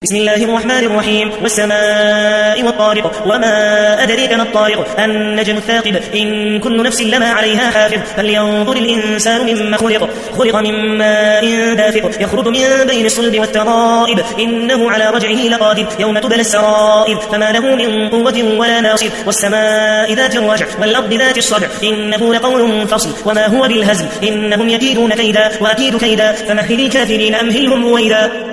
بسم الله الرحمن الرحيم. والسماء والطارق وما أدريك ما الطارق النجم الثاقب إن كل نفس لما عليها حافظ فلينظر الإنسان مما خلق من ماء دافق يخرج من بين الصلب والترائب إنه على رجعه لقادر يوم تبلى السرائر فما له من قوة ولا ناصر والسماء ذات الرجع والأرض ذات الصدع إنه لقول فصل وما هو بالهزل إنهم يكيدون كيدا وأكيد كيدا فمهل الكافرين أمهلهم رويدا.